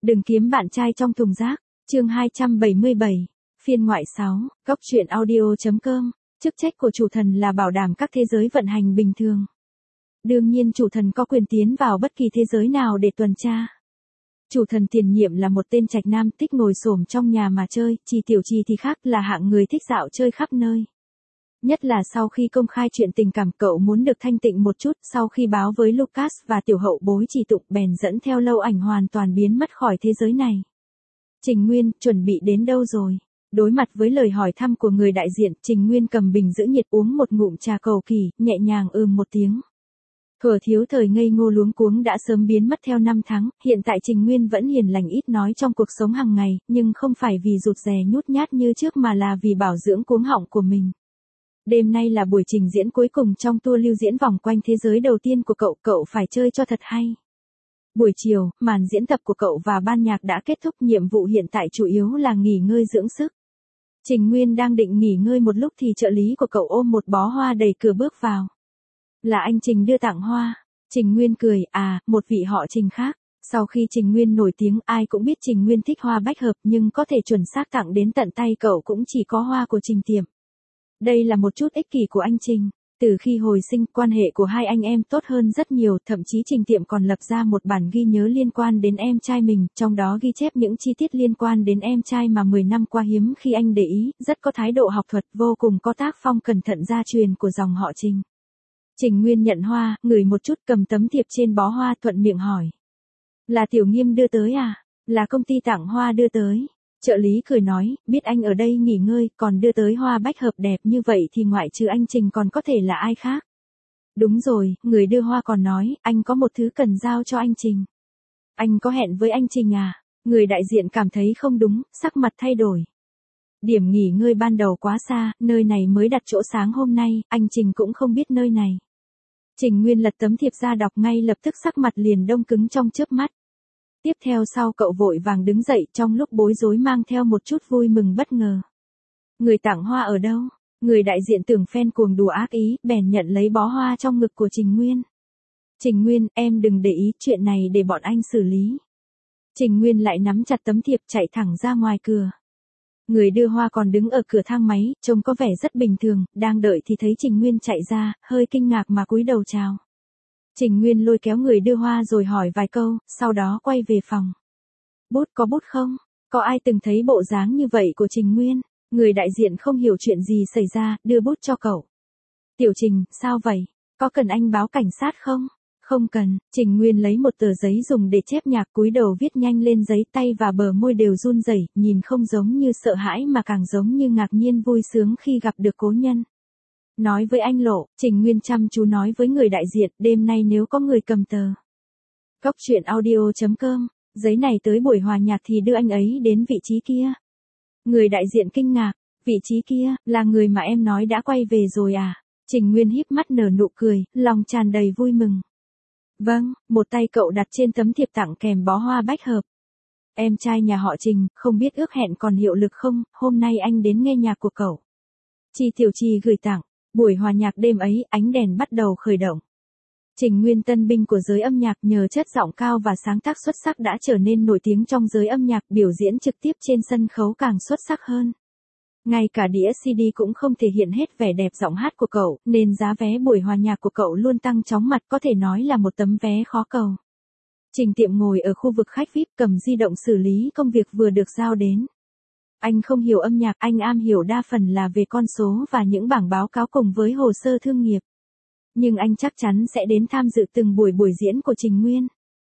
Đừng kiếm bạn trai trong thùng rác. Chương 277. Phiên ngoại 6. Góc truyện audio.com. Chức trách của chủ thần là bảo đảm các thế giới vận hành bình thường. Đương nhiên chủ thần có quyền tiến vào bất kỳ thế giới nào để tuần tra. Chủ thần tiền nhiệm là một tên trạch nam thích ngồi xổm trong nhà mà chơi, Tiểu Trì thì khác, là hạng người thích dạo chơi khắp nơi. Nhất là sau khi công khai chuyện tình cảm, cậu muốn được thanh tịnh một chút. Sau khi báo với Lucas và tiểu hậu bối Trì Tụng, bèn dẫn theo Lâu Ảnh hoàn toàn biến mất khỏi thế giới này. Trình Nguyên, chuẩn bị đến đâu rồi? Đối mặt với lời hỏi thăm của người đại diện, Trình Nguyên cầm bình giữ nhiệt uống một ngụm trà cầu kỳ, nhẹ nhàng một tiếng. Thuở thiếu thời ngây ngô luống cuống đã sớm biến mất theo năm tháng, hiện tại Trình Nguyên vẫn hiền lành ít nói trong cuộc sống hàng ngày, nhưng không phải vì rụt rè nhút nhát như trước mà là vì bảo dưỡng cuống họng của mình. Đêm nay là buổi trình diễn cuối cùng trong tour lưu diễn vòng quanh thế giới đầu tiên của cậu phải chơi cho thật hay. Buổi chiều, màn diễn tập của cậu và ban nhạc đã kết thúc, nhiệm vụ hiện tại chủ yếu là nghỉ ngơi dưỡng sức. Trình Nguyên đang định nghỉ ngơi một lúc thì trợ lý của cậu ôm một bó hoa đẩy cửa bước vào. Là anh Trình đưa tặng hoa. Trình Nguyên cười, một vị họ Trình khác. Sau khi Trình Nguyên nổi tiếng, ai cũng biết Trình Nguyên thích hoa bách hợp, nhưng có thể chuẩn xác tặng đến tận tay cậu cũng chỉ có hoa của Trình Tiệm. Đây là một chút ích kỷ của anh Trình. Từ khi hồi sinh, quan hệ của hai anh em tốt hơn rất nhiều, thậm chí Trình Tiệm còn lập ra một bản ghi nhớ liên quan đến em trai mình, trong đó ghi chép những chi tiết liên quan đến em trai mà 10 năm qua hiếm khi anh để ý, rất có thái độ học thuật, vô cùng có tác phong cẩn thận gia truyền của dòng họ Trình. Trình Nguyên nhận hoa, ngửi một chút, cầm tấm thiệp trên bó hoa, thuận miệng hỏi. Là Tiểu Nghiêm đưa tới à? Là công ty tặng hoa đưa tới. Trợ lý cười nói, biết anh ở đây nghỉ ngơi, còn đưa tới hoa bách hợp đẹp như vậy thì ngoại trừ anh Trình còn có thể là ai khác. Đúng rồi, người đưa hoa còn nói, anh có một thứ cần giao cho anh Trình. Anh có hẹn với anh Trình à? Người đại diện cảm thấy không đúng, sắc mặt thay đổi. Điểm nghỉ ngơi ban đầu quá xa, nơi này mới đặt chỗ sáng hôm nay, anh Trình cũng không biết nơi này. Trình Nguyên lật tấm thiệp ra đọc, ngay lập tức sắc mặt liền đông cứng trong chớp mắt. Tiếp theo sau cậu vội vàng đứng dậy, trong lúc bối rối mang theo một chút vui mừng bất ngờ. Người tặng hoa ở đâu? Người đại diện tưởng fan cuồng đùa ác ý, bèn nhận lấy bó hoa trong ngực của Trình Nguyên. Trình Nguyên, em đừng để ý, chuyện này để bọn anh xử lý. Trình Nguyên lại nắm chặt tấm thiệp chạy thẳng ra ngoài cửa. Người đưa hoa còn đứng ở cửa thang máy, trông có vẻ rất bình thường, đang đợi thì thấy Trình Nguyên chạy ra, hơi kinh ngạc mà cúi đầu chào. Trình Nguyên lôi kéo người đưa hoa rồi hỏi vài câu, sau đó quay về phòng. Bút có bút không? Có ai từng thấy bộ dáng như vậy của Trình Nguyên? Người đại diện không hiểu chuyện gì xảy ra, đưa bút cho cậu. Tiểu Trình, sao vậy? Có cần anh báo cảnh sát không? Không cần. Trình Nguyên lấy một tờ giấy dùng để chép nhạc, cúi đầu viết nhanh lên giấy, tay và bờ môi đều run rẩy, nhìn không giống như sợ hãi mà càng giống như ngạc nhiên vui sướng khi gặp được cố nhân. Nói với anh Lộ, Trình Nguyên chăm chú nói với người đại diện, đêm nay nếu có người cầm tờ Góc truyện audio.com, giấy này tới buổi hòa nhạc thì đưa anh ấy đến vị trí kia. Người đại diện kinh ngạc, vị trí kia, là người mà em nói đã quay về rồi à? Trình Nguyên híp mắt nở nụ cười, lòng tràn đầy vui mừng. Vâng, một tay cậu đặt trên tấm thiệp tặng kèm bó hoa bách hợp. Em trai nhà họ Trình, không biết ước hẹn còn hiệu lực không, hôm nay anh đến nghe nhạc của cậu. Tiểu Trì gửi tặng. Buổi hòa nhạc đêm ấy, ánh đèn bắt đầu khởi động. Trình Nguyên, tân binh của giới âm nhạc, nhờ chất giọng cao và sáng tác xuất sắc đã trở nên nổi tiếng trong giới âm nhạc, biểu diễn trực tiếp trên sân khấu càng xuất sắc hơn. Ngay cả đĩa CD cũng không thể hiện hết vẻ đẹp giọng hát của cậu, nên giá vé buổi hòa nhạc của cậu luôn tăng chóng mặt, có thể nói là một tấm vé khó cầu. Trình Tiệm ngồi ở khu vực khách VIP, cầm di động xử lý công việc vừa được giao đến. Anh không hiểu âm nhạc, anh am hiểu đa phần là về con số và những bảng báo cáo cùng với hồ sơ thương nghiệp. Nhưng anh chắc chắn sẽ đến tham dự từng buổi diễn của Trình Nguyên.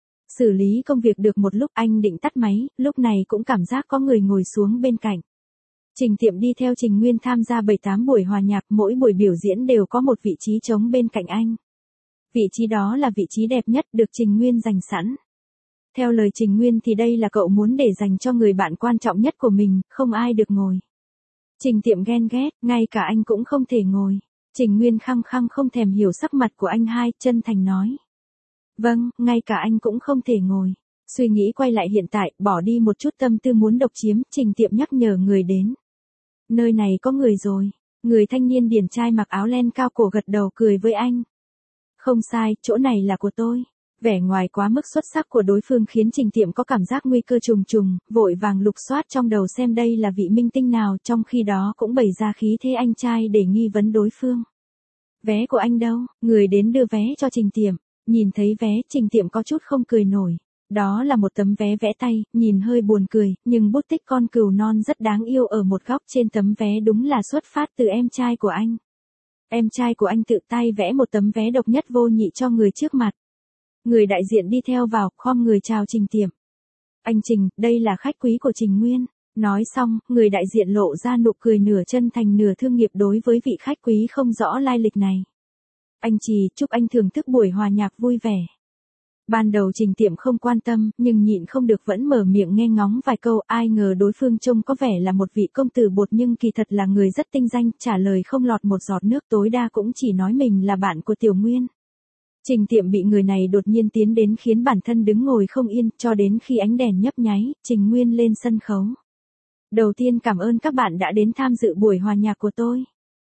Xử lý công việc được một lúc, anh định tắt máy, lúc này cũng cảm giác có người ngồi xuống bên cạnh. Trình Tiệm đi theo Trình Nguyên tham gia 7-8 buổi hòa nhạc, mỗi buổi biểu diễn đều có một vị trí trống bên cạnh anh. Vị trí đó là vị trí đẹp nhất, được Trình Nguyên dành sẵn. Theo lời Trình Nguyên thì đây là cậu muốn để dành cho người bạn quan trọng nhất của mình, không ai được ngồi. Trình Tiệm ghen ghét, ngay cả anh cũng không thể ngồi. Trình Nguyên khăng khăng không thèm hiểu sắc mặt của anh hai, chân thành nói. Vâng, ngay cả anh cũng không thể ngồi. Suy nghĩ quay lại hiện tại, bỏ đi một chút tâm tư muốn độc chiếm, Trình Tiệm nhắc nhở người đến. Nơi này có người rồi. Người thanh niên điển trai mặc áo len cao cổ gật đầu cười với anh. Không sai, chỗ này là của tôi. Vẻ ngoài quá mức xuất sắc của đối phương khiến Trình Tiệm có cảm giác nguy cơ trùng trùng, vội vàng lục soát trong đầu xem đây là vị minh tinh nào, trong khi đó cũng bày ra khí thế anh trai để nghi vấn đối phương. Vé của anh đâu? Người đến đưa vé cho Trình Tiệm. Nhìn thấy vé, Trình Tiệm có chút không cười nổi. Đó là một tấm vé vẽ tay, nhìn hơi buồn cười, nhưng bút tích con cừu non rất đáng yêu ở một góc trên tấm vé đúng là xuất phát từ em trai của anh. Em trai của anh tự tay vẽ một tấm vé độc nhất vô nhị cho người trước mặt. Người đại diện đi theo vào, khom người chào Trình Tiệm. Anh Trình, đây là khách quý của Trình Nguyên. Nói xong, người đại diện lộ ra nụ cười nửa chân thành nửa thương nghiệp đối với vị khách quý không rõ lai lịch này. Anh Trì, chúc anh thưởng thức buổi hòa nhạc vui vẻ. Ban đầu Trình Tiệm không quan tâm, nhưng nhịn không được vẫn mở miệng nghe ngóng vài câu, ai ngờ đối phương trông có vẻ là một vị công tử bột nhưng kỳ thật là người rất tinh danh, trả lời không lọt một giọt nước, tối đa cũng chỉ nói mình là bạn của Tiểu Nguyên. Trình Tiệm bị người này đột nhiên tiến đến khiến bản thân đứng ngồi không yên, cho đến khi ánh đèn nhấp nháy, Trình Nguyên lên sân khấu. Đầu tiên cảm ơn các bạn đã đến tham dự buổi hòa nhạc của tôi.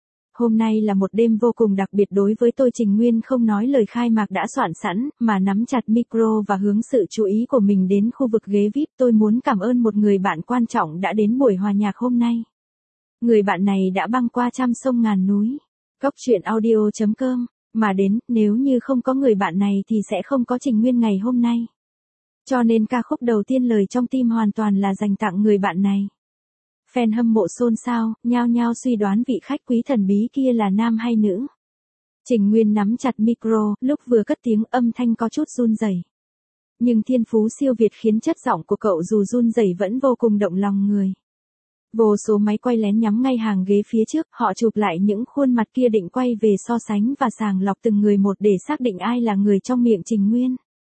Hôm nay là một đêm vô cùng đặc biệt đối với tôi. Trình Nguyên không nói lời khai mạc đã soạn sẵn, mà nắm chặt micro và hướng sự chú ý của mình đến khu vực ghế VIP. Tôi muốn cảm ơn một người bạn quan trọng đã đến buổi hòa nhạc hôm nay. Người bạn này đã băng qua trăm sông ngàn núi. Góc truyện audio.com mà đến, nếu như không có người bạn này thì sẽ không có Trình Nguyên ngày hôm nay. Cho nên ca khúc đầu tiên Lời trong tim hoàn toàn là dành tặng người bạn này. Fan hâm mộ xôn xao, nhao nhao suy đoán vị khách quý thần bí kia là nam hay nữ. Trình Nguyên nắm chặt micro, lúc vừa cất tiếng âm thanh có chút run rẩy. Nhưng thiên phú siêu việt khiến chất giọng của cậu dù run rẩy vẫn vô cùng động lòng người. Vô số máy quay lén nhắm ngay hàng ghế phía trước, họ chụp lại những khuôn mặt kia định quay về so sánh và sàng lọc từng người một để xác định ai là người trong miệng Trình Nguyên.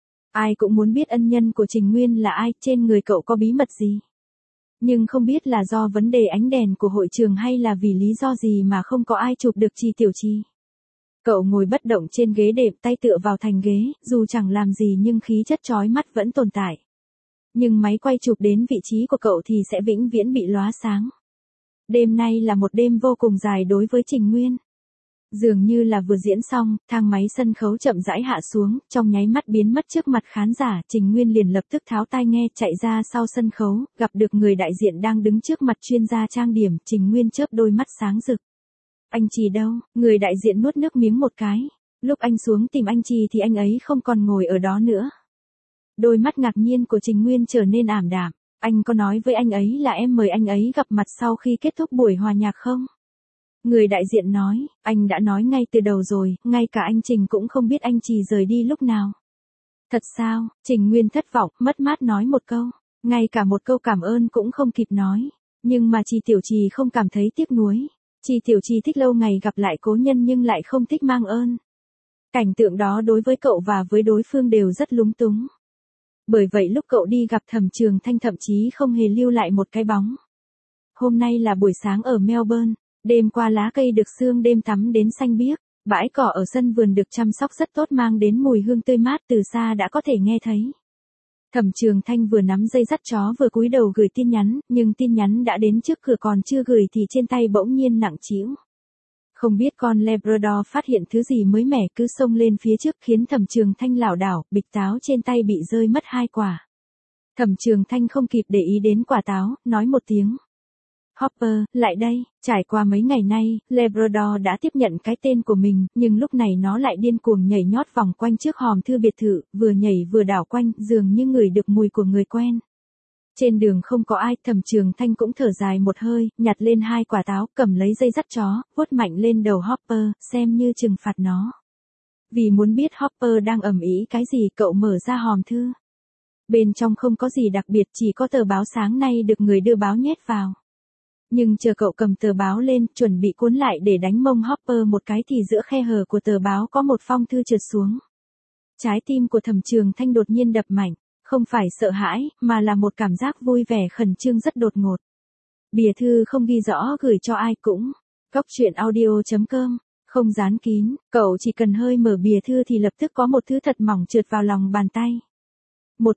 Ai cũng muốn biết ân nhân của Trình Nguyên là ai, trên người cậu có bí mật gì. Nhưng không biết là do vấn đề ánh đèn của hội trường hay là vì lý do gì mà không có ai chụp được Chi Tiểu Chi. Cậu ngồi bất động trên ghế đệm, tay tựa vào thành ghế, dù chẳng làm gì nhưng khí chất chói mắt vẫn tồn tại. Nhưng máy quay chụp đến vị trí của cậu thì sẽ vĩnh viễn bị lóa sáng. Đêm nay là một đêm vô cùng dài đối với Trình Nguyên. Dường như là vừa diễn xong, thang máy sân khấu chậm rãi hạ xuống, trong nháy mắt biến mất trước mặt khán giả, Trình Nguyên liền lập tức tháo tai nghe chạy ra sau sân khấu, gặp được người đại diện đang đứng trước mặt chuyên gia trang điểm, Trình Nguyên chớp đôi mắt sáng rực. Anh Trì đâu? Người đại diện nuốt nước miếng một cái. Lúc anh xuống tìm anh Trì thì anh ấy không còn ngồi ở đó nữa. Đôi mắt ngạc nhiên của Trình Nguyên trở nên ảm đạm. Anh có nói với anh ấy là em mời anh ấy gặp mặt sau khi kết thúc buổi hòa nhạc không? Người đại diện nói, anh đã nói ngay từ đầu rồi, ngay cả anh Trình cũng không biết anh Trì rời đi lúc nào. Thật sao? Trình Nguyên thất vọng, mất mát nói một câu. Ngay cả một câu cảm ơn cũng không kịp nói. Nhưng mà Chi Tiểu Trì không cảm thấy tiếc nuối. Chi Tiểu Trì thích lâu ngày gặp lại cố nhân nhưng lại không thích mang ơn. Cảnh tượng đó đối với cậu và với đối phương đều rất lúng túng. Bởi vậy lúc cậu đi gặp Thẩm Trường Thanh thậm chí không hề lưu lại một cái bóng. Hôm nay là buổi sáng ở Melbourne, đêm qua lá cây được sương đêm tắm đến xanh biếc, bãi cỏ ở sân vườn được chăm sóc rất tốt mang đến mùi hương tươi mát từ xa đã có thể nghe thấy. Thẩm Trường Thanh vừa nắm dây dắt chó vừa cúi đầu gửi tin nhắn, nhưng tin nhắn đã đến trước cửa còn chưa gửi thì trên tay bỗng nhiên nặng trĩu. Không biết con Labrador phát hiện thứ gì mới mẻ cứ xông lên phía trước khiến Thẩm Trường Thanh lảo đảo, bịch táo trên tay bị rơi mất 2 quả. Thẩm Trường Thanh không kịp để ý đến quả táo, nói một tiếng. Hopper, lại đây. Trải qua mấy ngày nay, Labrador đã tiếp nhận cái tên của mình, nhưng lúc này nó lại điên cuồng nhảy nhót vòng quanh trước hòm thư biệt thự, vừa nhảy vừa đảo quanh, dường như ngửi được mùi của người quen. Trên đường không có ai, Thẩm Trường Thanh cũng thở dài một hơi, nhặt lên 2 quả táo, cầm lấy dây dắt chó, vuốt mạnh lên đầu Hopper, xem như trừng phạt nó. Vì muốn biết Hopper đang ầm ĩ cái gì, cậu mở ra hòm thư. Bên trong không có gì đặc biệt, chỉ có tờ báo sáng nay được người đưa báo nhét vào. Nhưng chờ cậu cầm tờ báo lên, chuẩn bị cuốn lại để đánh mông Hopper một cái thì giữa khe hở của tờ báo có một phong thư trượt xuống. Trái tim của Thẩm Trường Thanh đột nhiên đập mạnh, không phải sợ hãi, mà là một cảm giác vui vẻ khẩn trương rất đột ngột. Bìa thư không ghi rõ gửi cho ai cũng. Góc truyện audio.com, không dán kín, cậu chỉ cần hơi mở bìa thư thì lập tức có một thứ thật mỏng trượt vào lòng bàn tay. Một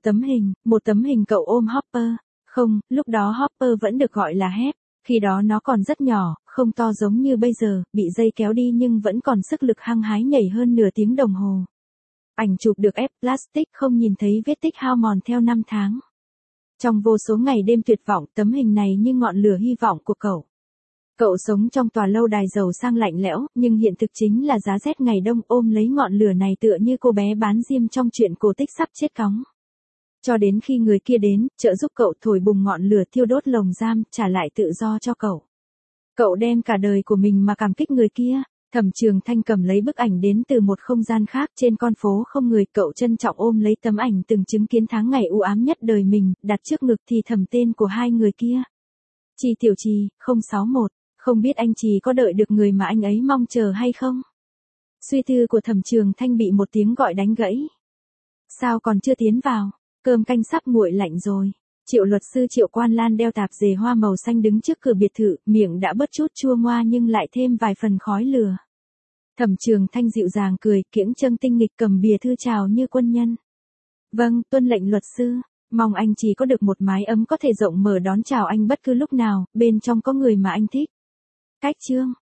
tấm hình cậu ôm Hopper. Không, lúc đó Hopper vẫn được gọi là Hep. Khi đó nó còn rất nhỏ, không to giống như bây giờ, bị dây kéo đi nhưng vẫn còn sức lực hăng hái nhảy hơn nửa tiếng đồng hồ. Ảnh chụp được ép plastic không nhìn thấy vết tích hao mòn theo năm tháng. Trong vô số ngày đêm tuyệt vọng, tấm hình này như ngọn lửa hy vọng của cậu. Cậu sống trong tòa lâu đài giàu sang lạnh lẽo, nhưng hiện thực chính là giá rét ngày đông, ôm lấy ngọn lửa này tựa như cô bé bán diêm trong chuyện cổ tích sắp chết cóng. Cho đến khi người kia đến, trợ giúp cậu thổi bùng ngọn lửa thiêu đốt lồng giam, trả lại tự do cho cậu. Cậu đem cả đời của mình mà cảm kích người kia. Thẩm Trường Thanh cầm lấy bức ảnh đến từ một không gian khác trên con phố không người, cậu trân trọng ôm lấy tấm ảnh từng chứng kiến tháng ngày u ám nhất đời mình, đặt trước ngực thì thầm tên của hai người kia. Trì Tiểu Trì, 061, không biết anh Trì có đợi được người mà anh ấy mong chờ hay không? Suy tư của Thẩm Trường Thanh bị một tiếng gọi đánh gãy. Sao còn chưa tiến vào? Cơm canh sắp nguội lạnh rồi. Triệu luật sư Triệu Quan Lan đeo tạp dề hoa màu xanh đứng trước cửa biệt thự, miệng đã bớt chút chua ngoa nhưng lại thêm vài phần khói lửa. Thẩm Trường Thanh dịu dàng cười, kiễng chân tinh nghịch cầm bìa thư chào như quân nhân. Vâng, tuân lệnh luật sư, mong anh chỉ có được một mái ấm có thể rộng mở đón chào anh bất cứ lúc nào, bên trong có người mà anh thích. Cách chương